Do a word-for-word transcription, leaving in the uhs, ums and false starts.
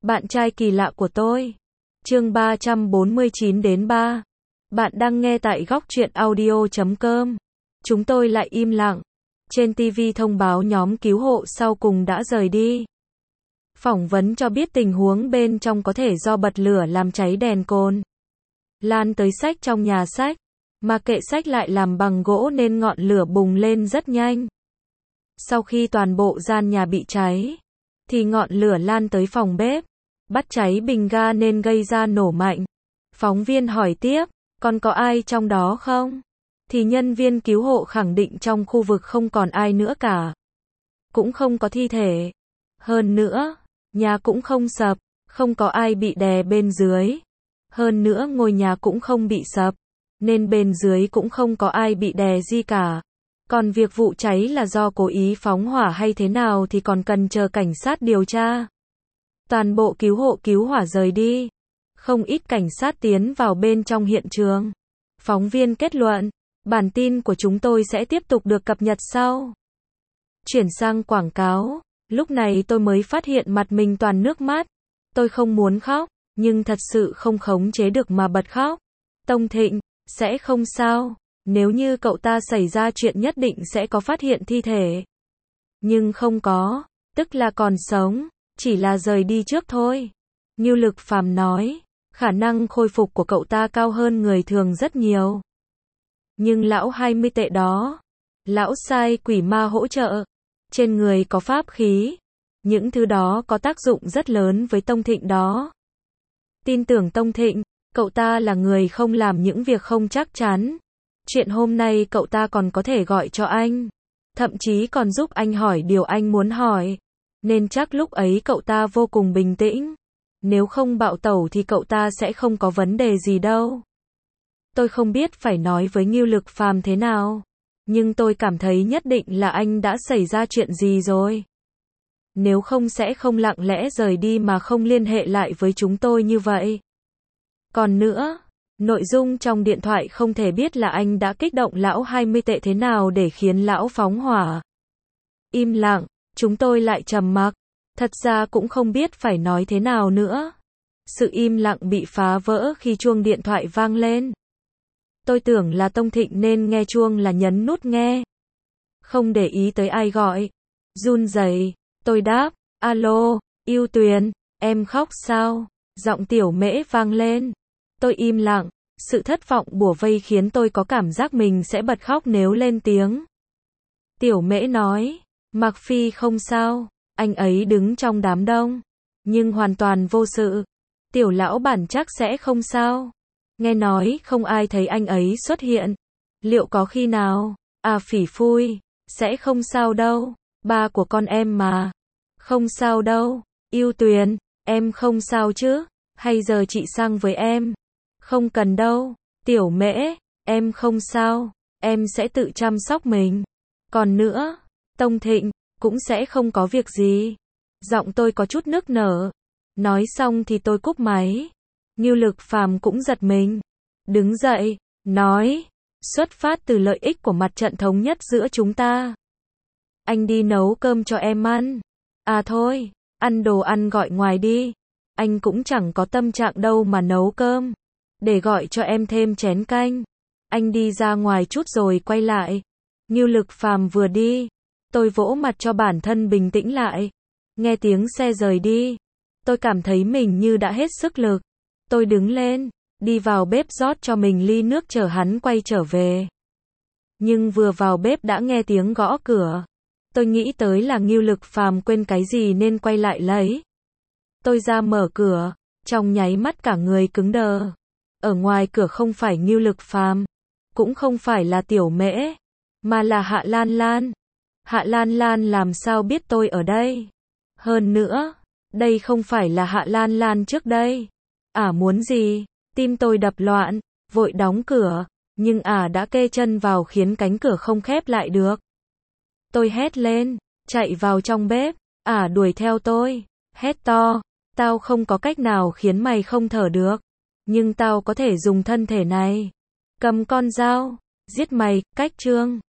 Bạn trai kỳ lạ của tôi. Chương ba trăm bốn mươi chín đến ba. Bạn đang nghe tại góc truyện audio chấm com. Chúng tôi lại im lặng. Trên ti vi thông báo nhóm cứu hộ sau cùng đã rời đi. Phỏng vấn cho biết tình huống bên trong có thể do bật lửa làm cháy đèn cồn lan tới sách trong nhà sách, mà kệ sách lại làm bằng gỗ nên ngọn lửa bùng lên rất nhanh. Sau khi toàn bộ gian nhà bị cháy, thì ngọn lửa lan tới phòng bếp, bắt cháy bình ga nên gây ra nổ mạnh. Phóng viên hỏi tiếp, còn có ai trong đó không? Thì nhân viên cứu hộ khẳng định trong khu vực không còn ai nữa cả. Cũng không có thi thể. Hơn nữa, nhà cũng không sập, không có ai bị đè bên dưới. Hơn nữa ngôi nhà cũng không bị sập, nên bên dưới cũng không có ai bị đè gì cả. Còn việc vụ cháy là do cố ý phóng hỏa hay thế nào thì còn cần chờ cảnh sát điều tra. Toàn bộ cứu hộ cứu hỏa rời đi. Không ít cảnh sát tiến vào bên trong hiện trường. Phóng viên kết luận, bản tin của chúng tôi sẽ tiếp tục được cập nhật sau. Chuyển sang quảng cáo, lúc này tôi mới phát hiện mặt mình toàn nước mắt. Tôi không muốn khóc, nhưng thật sự không khống chế được mà bật khóc. Tông Thịnh, sẽ không sao. Nếu như cậu ta xảy ra chuyện nhất định sẽ có phát hiện thi thể. Nhưng không có, tức là còn sống, chỉ là rời đi trước thôi. Ngưu Lực Phàm nói, khả năng khôi phục của cậu ta cao hơn người thường rất nhiều. Nhưng lão hai mươi tệ đó, lão sai quỷ ma hỗ trợ, trên người có pháp khí, những thứ đó có tác dụng rất lớn với Tông Thịnh đó. Tin tưởng Tông Thịnh, cậu ta là người không làm những việc không chắc chắn. Chuyện hôm nay cậu ta còn có thể gọi cho anh, thậm chí còn giúp anh hỏi điều anh muốn hỏi, nên chắc lúc ấy cậu ta vô cùng bình tĩnh. Nếu không bạo tẩu thì cậu ta sẽ không có vấn đề gì đâu. Tôi không biết phải nói với Ngưu Lực Phàm thế nào, nhưng tôi cảm thấy nhất định là anh đã xảy ra chuyện gì rồi. Nếu không sẽ không lặng lẽ rời đi mà không liên hệ lại với chúng tôi như vậy. Còn nữa, nội dung trong điện thoại không thể biết là anh đã kích động lão hai mươi tệ thế nào để khiến lão phóng hỏa. Im lặng, chúng tôi lại trầm mặc. Thật ra cũng không biết phải nói thế nào nữa. Sự im lặng bị phá vỡ khi chuông điện thoại vang lên. Tôi tưởng là Tông Thịnh nên nghe chuông là nhấn nút nghe. Không để ý tới ai gọi. Run rẩy, tôi đáp, alo, Yêu Tuyền, em khóc sao? Giọng Tiểu Mễ vang lên. Tôi im lặng, sự thất vọng bủa vây khiến tôi có cảm giác mình sẽ bật khóc nếu lên tiếng. Tiểu Mễ nói, Mạc Phi không sao, anh ấy đứng trong đám đông, nhưng hoàn toàn vô sự. Tiểu lão bản chắc sẽ không sao. Nghe nói không ai thấy anh ấy xuất hiện. Liệu có khi nào? À phỉ phui, sẽ không sao đâu, ba của con em mà. Không sao đâu, Yêu Tuyền, em không sao chứ? Hay giờ chị sang với em? Không cần đâu, Tiểu Mễ, em không sao, em sẽ tự chăm sóc mình. Còn nữa, Tông Thịnh, cũng sẽ không có việc gì. Giọng tôi có chút nức nở. Nói xong thì tôi cúp máy. Ngưu Lực Phàm cũng giật mình. Đứng dậy, nói, xuất phát từ lợi ích của mặt trận thống nhất giữa chúng ta. Anh đi nấu cơm cho em ăn. À thôi, ăn đồ ăn gọi ngoài đi. Anh cũng chẳng có tâm trạng đâu mà nấu cơm. Để gọi cho em thêm chén canh. Anh đi ra ngoài chút rồi quay lại. Ngưu Lực Phàm vừa đi, tôi vỗ mặt cho bản thân bình tĩnh lại. Nghe tiếng xe rời đi, tôi cảm thấy mình như đã hết sức lực. Tôi đứng lên, đi vào bếp rót cho mình ly nước chờ hắn quay trở về. Nhưng vừa vào bếp đã nghe tiếng gõ cửa. Tôi nghĩ tới là Ngưu Lực Phàm quên cái gì nên quay lại lấy. Tôi ra mở cửa, trong nháy mắt cả người cứng đờ. Ở ngoài cửa không phải Ngưu Lực Phàm, cũng không phải là Tiểu Mễ, mà là Hạ Lan Lan. Hạ Lan Lan làm sao biết tôi ở đây? Hơn nữa, đây không phải là Hạ Lan Lan trước đây. Ả muốn gì? Tim tôi đập loạn, vội đóng cửa, nhưng Ả đã kê chân vào khiến cánh cửa không khép lại được. Tôi hét lên, chạy vào trong bếp, Ả đuổi theo tôi, hét to, tao không có cách nào khiến mày không thở được, nhưng tao có thể dùng thân thể này, cầm con dao, giết mày, cách chương.